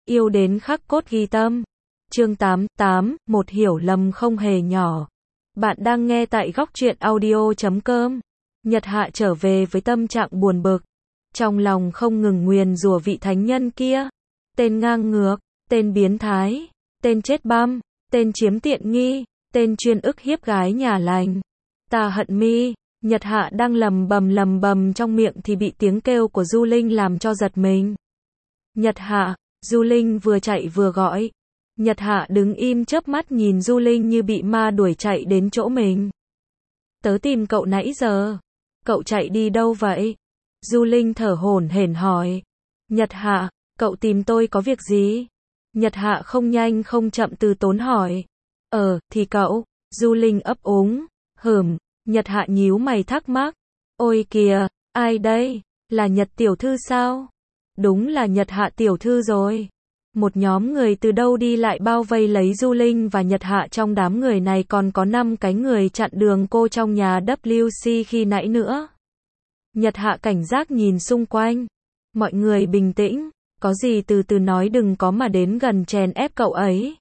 Yêu đến khắc cốt ghi tâm. Chương 88, một hiểu lầm không hề nhỏ. Bạn đang nghe tại góc truyện audio.com. Nhật Hạ trở về với tâm trạng buồn bực. Trong lòng không ngừng nguyền rủa vị thánh nhân kia. Tên ngang ngược, tên biến thái, tên chết băm, tên chiếm tiện nghi, tên chuyên ức hiếp gái nhà lành. Ta hận mi. Nhật Hạ đang lầm bầm trong miệng thì bị tiếng kêu của Du Linh làm cho giật mình. Nhật Hạ. Du Linh vừa chạy vừa gọi. Nhật Hạ đứng im chớp mắt nhìn Du Linh như bị ma đuổi chạy đến chỗ mình. Tớ tìm cậu nãy giờ. Cậu chạy đi đâu vậy? Du Linh thở hổn hển hỏi. Nhật Hạ, cậu tìm tôi có việc gì? Nhật Hạ không nhanh không chậm từ tốn hỏi. Thì cậu. Du Linh ấp úng. Nhật Hạ nhíu mày thắc mắc. Ôi kìa, ai đây? Là Nhật tiểu thư sao? Đúng là Nhật Hạ tiểu thư rồi. Một nhóm người từ đâu đi lại bao vây lấy Du Linh và Nhật Hạ, trong đám người này còn có 5 cái người chặn đường cô trong nhà WC khi nãy nữa. Nhật Hạ cảnh giác nhìn xung quanh. Mọi người bình tĩnh, có gì từ từ nói, đừng có mà đến gần chèn ép cậu ấy.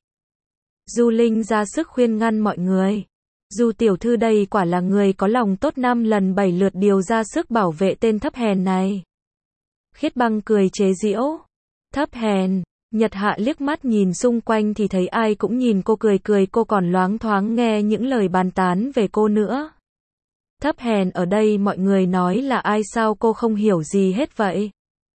Du Linh ra sức khuyên ngăn mọi người. Du tiểu thư đây quả là người có lòng tốt, 5 lần 7 lượt điều ra sức bảo vệ tên thấp hèn này. Khiết Băng cười chế giễu. Thấp hèn. Nhật Hạ liếc mắt nhìn xung quanh thì thấy ai cũng nhìn cô cười, cô còn loáng thoáng nghe những lời bàn tán về cô nữa. Thấp hèn ở đây mọi người nói là ai sao cô không hiểu gì hết vậy?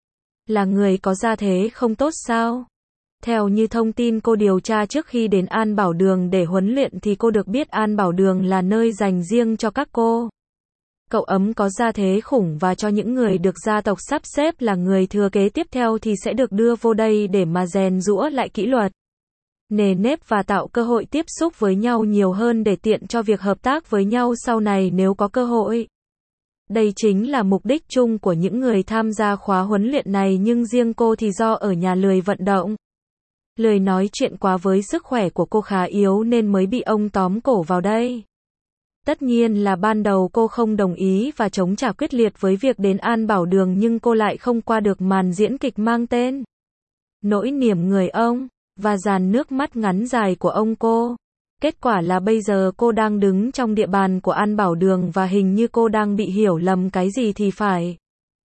Là người có gia thế không tốt sao? Theo như thông tin cô điều tra trước khi đến An Bảo Đường để huấn luyện thì cô được biết An Bảo Đường là nơi dành riêng cho các cô. Cậu ấm có gia thế khủng và cho những người được gia tộc sắp xếp là người thừa kế tiếp theo thì sẽ được đưa vô đây để mà rèn giũa lại kỷ luật, nề nếp và tạo cơ hội tiếp xúc với nhau nhiều hơn để tiện cho việc hợp tác với nhau sau này nếu có cơ hội. Đây chính là mục đích chung của những người tham gia khóa huấn luyện này, nhưng riêng cô thì do ở nhà lười vận động, lười nói chuyện quá với sức khỏe của cô khá yếu nên mới bị ông tóm cổ vào đây. Tất nhiên là ban đầu cô không đồng ý và chống trả quyết liệt với việc đến An Bảo Đường, nhưng cô lại không qua được màn diễn kịch mang tên Nỗi niềm người ông và dàn nước mắt ngắn dài của ông cô. Kết quả là bây giờ cô đang đứng trong địa bàn của An Bảo Đường và hình như cô đang bị hiểu lầm cái gì thì phải.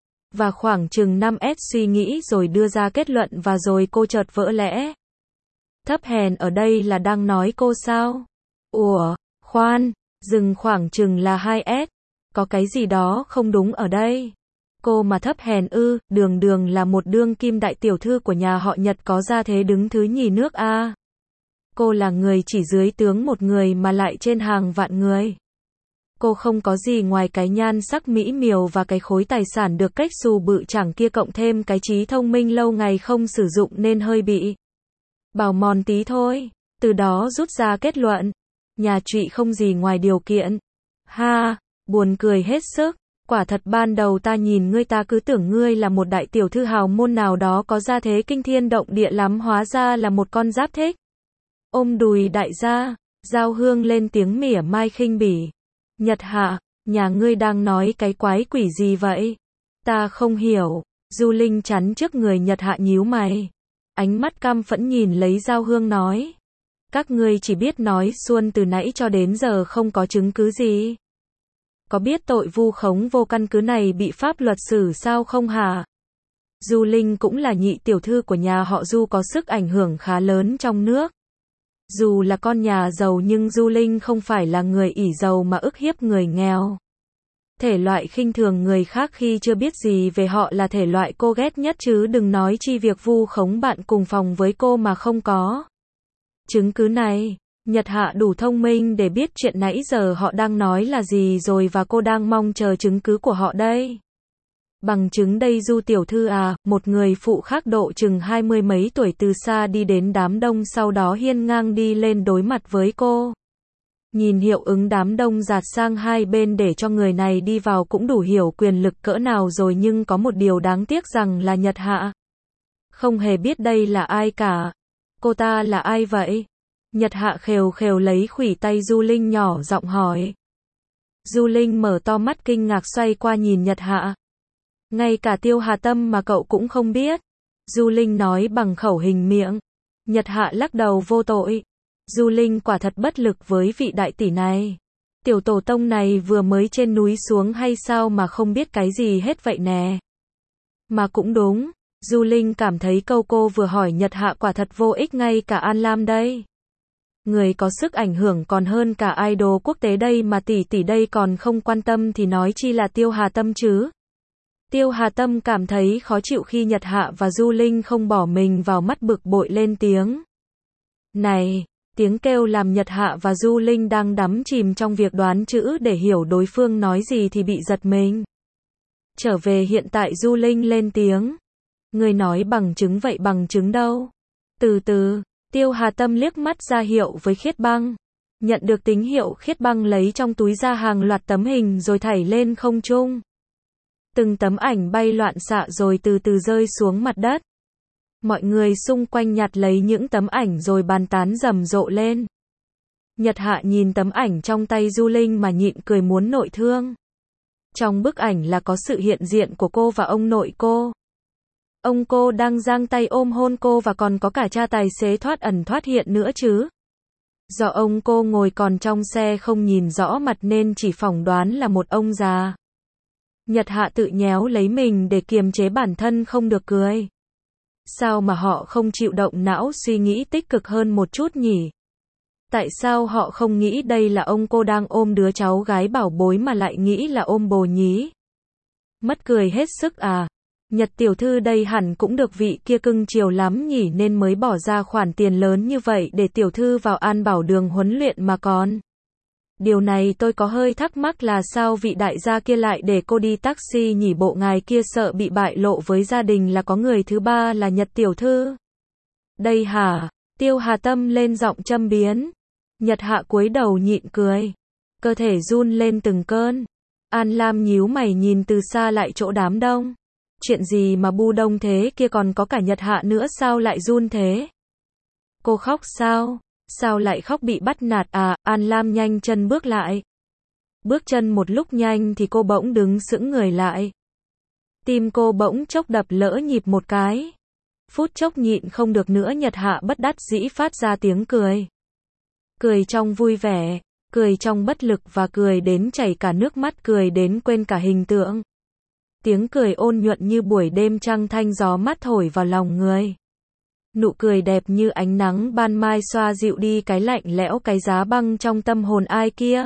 Và khoảng chừng 5S suy nghĩ rồi đưa ra kết luận và rồi cô chợt vỡ lẽ. Thấp hèn ở đây là đang nói cô sao? Ủa, khoan. Dừng khoảng chừng là 2S. Có cái gì đó không đúng ở đây. Cô mà thấp hèn ư? Đường là một đương kim đại tiểu thư của nhà họ Nhật, có gia thế đứng thứ nhì nước A. Cô là người chỉ dưới tướng một người mà lại trên hàng vạn người. Cô không có gì ngoài cái nhan sắc mỹ miều và cái khối tài sản được cách xù bự chẳng kia, cộng thêm cái trí thông minh lâu ngày không sử dụng nên hơi bị bào mòn tí thôi. Từ đó rút ra kết luận. Nhà trụy không gì ngoài điều kiện. Ha, buồn cười hết sức. Quả thật ban đầu ta nhìn ngươi ta cứ tưởng ngươi là một đại tiểu thư hào môn nào đó có gia thế kinh thiên động địa lắm, hóa ra là một con giáp thích ôm đùi đại gia. Giao Hương lên tiếng mỉa mai khinh bỉ. Nhật Hạ, nhà ngươi đang nói cái quái quỷ gì vậy? Ta không hiểu. Du Linh chắn trước người Nhật Hạ nhíu mày. Ánh mắt căm phẫn nhìn lấy Giao Hương nói. Các ngươi chỉ biết nói suông từ nãy cho đến giờ, không có chứng cứ gì. Có biết tội vu khống vô căn cứ này bị pháp luật xử sao không hả? Du Linh cũng là nhị tiểu thư của nhà họ Du, có sức ảnh hưởng khá lớn trong nước. Dù là con nhà giàu nhưng Du Linh không phải là người ỷ giàu mà ức hiếp người nghèo. Thể loại khinh thường người khác khi chưa biết gì về họ là thể loại cô ghét nhất, chứ đừng nói chi việc vu khống bạn cùng phòng với cô mà không có chứng cứ này. Nhật Hạ đủ thông minh để biết chuyện nãy giờ họ đang nói là gì rồi, và cô đang mong chờ chứng cứ của họ đây. Bằng chứng đây Du tiểu thư à? Một người phụ khác độ chừng 20 mấy tuổi từ xa đi đến đám đông, sau đó hiên ngang đi lên đối mặt với cô. Nhìn hiệu ứng đám đông dạt sang hai bên để cho người này đi vào cũng đủ hiểu quyền lực cỡ nào rồi, nhưng có một điều đáng tiếc rằng là Nhật Hạ không hề biết đây là ai cả. Cô ta là ai vậy? Nhật Hạ khều khều lấy khuỷu tay Du Linh nhỏ giọng hỏi. Du Linh mở to mắt kinh ngạc xoay qua nhìn Nhật Hạ. Ngay cả Tiêu Hà Tâm mà cậu cũng không biết. Du Linh nói bằng khẩu hình miệng. Nhật Hạ lắc đầu vô tội. Du Linh quả thật bất lực với vị đại tỷ này. Tiểu tổ tông này vừa mới trên núi xuống hay sao mà không biết cái gì hết vậy nè. Mà cũng đúng, Du Linh cảm thấy câu cô vừa hỏi Nhật Hạ quả thật vô ích, ngay cả An Lam đây. Người có sức ảnh hưởng còn hơn cả idol quốc tế đây mà tỷ tỷ đây còn không quan tâm thì nói chi là Tiêu Hà Tâm chứ. Tiêu Hà Tâm cảm thấy khó chịu khi Nhật Hạ và Du Linh không bỏ mình vào mắt, bực bội lên tiếng. Này, tiếng kêu làm Nhật Hạ và Du Linh đang đắm chìm trong việc đoán chữ để hiểu đối phương nói gì thì bị giật mình. Trở về hiện tại, Du Linh lên tiếng. Người nói bằng chứng vậy, bằng chứng đâu? Từ từ, Tiêu Hà Tâm liếc mắt ra hiệu với Khiết Băng. Nhận được tín hiệu, Khiết Băng lấy trong túi ra hàng loạt tấm hình rồi thảy lên không trung. Từng tấm ảnh bay loạn xạ rồi từ từ rơi xuống mặt đất. Mọi người xung quanh nhặt lấy những tấm ảnh rồi bàn tán rầm rộ lên. Nhật Hạ nhìn tấm ảnh trong tay Du Linh mà nhịn cười muốn nội thương. Trong bức ảnh là có sự hiện diện của cô và ông nội cô. Ông cô đang giang tay ôm hôn cô và còn có cả cha tài xế thoát ẩn thoát hiện nữa chứ. Do ông cô ngồi còn trong xe không nhìn rõ mặt nên chỉ phỏng đoán là một ông già. Nhật Hạ tự nhéo lấy mình để kiềm chế bản thân không được cười. Sao mà họ không chịu động não suy nghĩ tích cực hơn một chút nhỉ? Tại sao họ không nghĩ đây là ông cô đang ôm đứa cháu gái bảo bối mà lại nghĩ là ôm bồ nhí? Mất cười hết sức à? Nhật tiểu thư đây hẳn cũng được vị kia cưng chiều lắm nhỉ nên mới bỏ ra khoản tiền lớn như vậy để tiểu thư vào An Bảo Đường huấn luyện mà còn. Điều này tôi có hơi thắc mắc là sao vị đại gia kia lại để cô đi taxi nhỉ, bộ ngài kia sợ bị bại lộ với gia đình là có người thứ ba là Nhật tiểu thư. Đây hả? Tiêu Hà Tâm lên giọng châm biếm. Nhật Hạ cúi đầu nhịn cười. Cơ thể run lên từng cơn. An Lam nhíu mày nhìn từ xa lại chỗ đám đông. Chuyện gì mà bu đông thế kia, còn có cả Nhật Hạ nữa, sao lại run thế? Cô khóc sao? Sao lại khóc, bị bắt nạt à? An Lam nhanh chân bước lại. Bước chân một lúc nhanh thì cô bỗng đứng sững người lại. Tim cô bỗng chốc đập lỡ nhịp một cái. Phút chốc nhịn không được nữa, Nhật Hạ bất đắc dĩ phát ra tiếng cười. Cười trong vui vẻ, cười trong bất lực và cười đến chảy cả nước mắt, cười đến quên cả hình tượng. Tiếng cười ôn nhuận như buổi đêm trăng thanh, gió mát thổi vào lòng người. Nụ cười đẹp như ánh nắng ban mai xoa dịu đi cái lạnh lẽo, cái giá băng trong tâm hồn ai kia.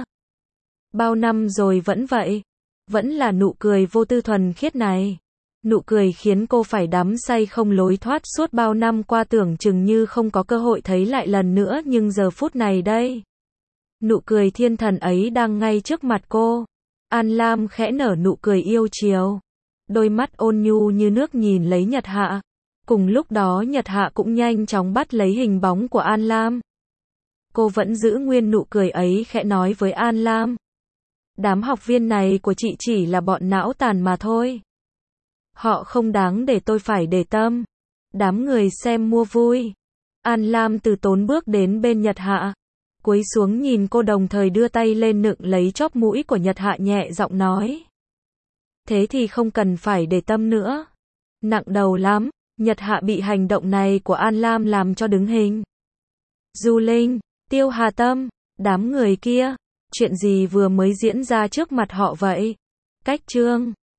Bao năm rồi vẫn vậy. Vẫn là nụ cười vô tư thuần khiết này. Nụ cười khiến cô phải đắm say không lối thoát suốt bao năm qua, tưởng chừng như không có cơ hội thấy lại lần nữa, nhưng giờ phút này đây. Nụ cười thiên thần ấy đang ngay trước mặt cô. An Lam khẽ nở nụ cười yêu chiều. Đôi mắt ôn nhu như nước nhìn lấy Nhật Hạ. Cùng lúc đó Nhật Hạ cũng nhanh chóng bắt lấy hình bóng của An Lam. Cô vẫn giữ nguyên nụ cười ấy, khẽ nói với An Lam. Đám học viên này của chị chỉ là bọn não tàn mà thôi. Họ không đáng để tôi phải để tâm. Đám người xem mua vui. An Lam từ tốn bước đến bên Nhật Hạ. Cúi xuống nhìn cô, đồng thời đưa tay lên nựng lấy chóp mũi của Nhật Hạ, nhẹ giọng nói. Thế thì không cần phải để tâm nữa. Nặng đầu lắm. Nhật Hạ bị hành động này của An Lam làm cho đứng hình. Du Linh, Tiêu Hà Tâm, đám người kia, chuyện gì vừa mới diễn ra trước mặt họ vậy? Cách chương